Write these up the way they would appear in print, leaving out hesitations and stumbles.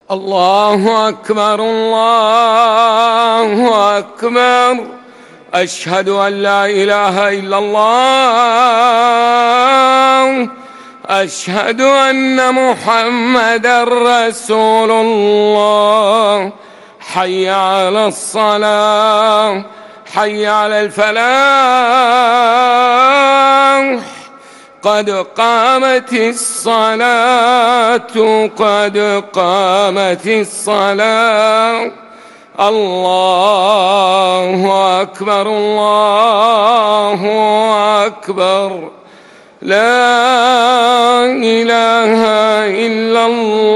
الله أكبر الله أكبر. أشهد أن لا إله إلا الله. أشهد أن محمدًا رسول الله. حي على الصلاة، حي على الفلاح، قد قامت الصلاة، قد قامت الصلاة. الله أكبر الله أكبر. لا إله إلا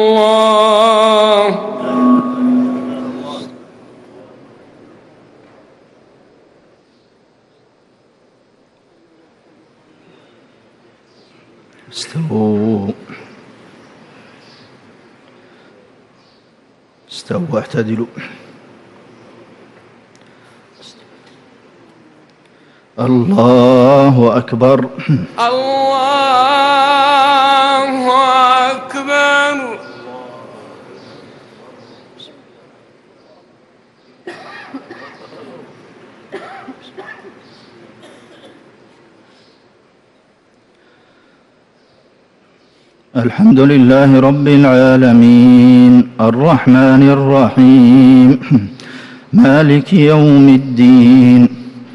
الله. استووا اعتدلوا. الله أكبر الله أكبر. الحمد لله رب العالمين الرحمن الرحيم مالك يوم الدين.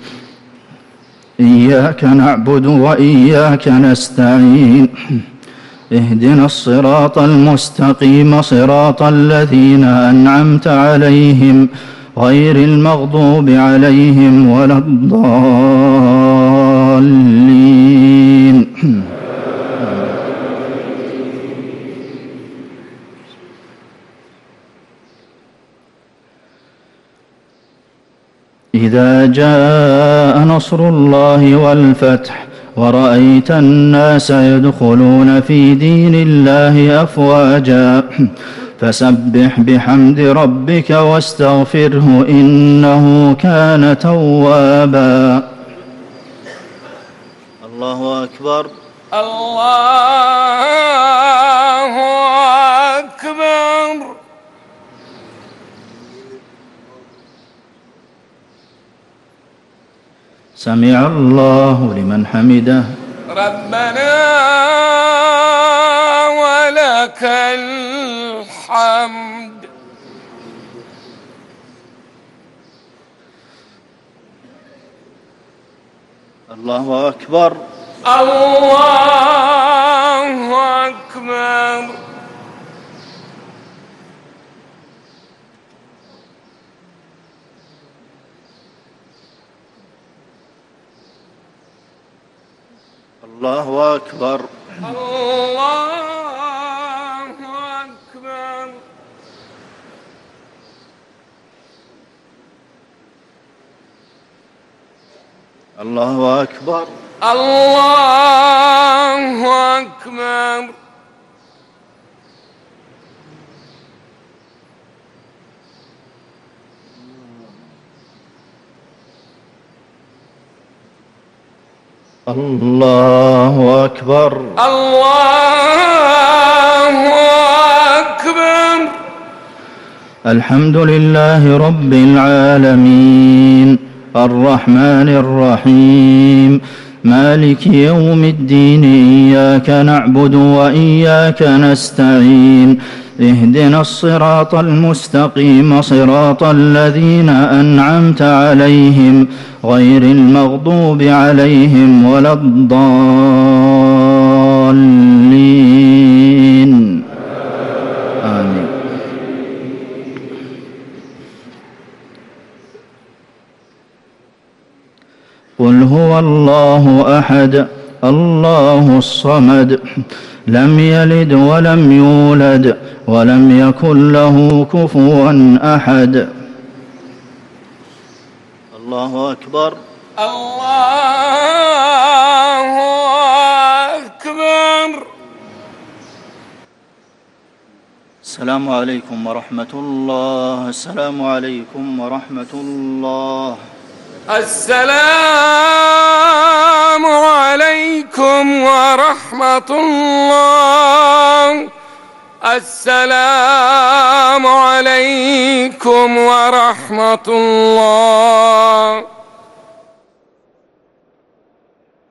إياك نعبد وإياك نستعين. اهدنا الصراط المستقيم صراط الذين أنعمت عليهم غير المغضوب عليهم ولا الضالين. إذا جاء نصر الله والفتح ورأيت الناس يدخلون في دين الله أفواجا فسبح بحمد ربك واستغفره إنه كان توابا. الله أكبر الله أكبر. سمع الله لمن حمده. ربنا ولك الحمد. الله أكبر الله أكبر. الله أكبر الله أكبر. الله أكبر الله أكبر. الله أكبر الله أكبر. الحمد لله رب العالمين الرحمن الرحيم مالك يوم الدين. إياك نعبد وإياك نستعين. اهدنا الصراط المستقيم صراط الذين أنعمت عليهم غير المغضوب عليهم ولا الضالين. آمين. قل هو الله أحد الله الصمد لم يلد ولم يولد ولم يكن له كفوا أحد. الله أكبر الله أكبر. السلام عليكم ورحمة الله. السلام عليكم ورحمة الله. السلام عليكم ورحمة الله. السلام عليكم ورحمة الله.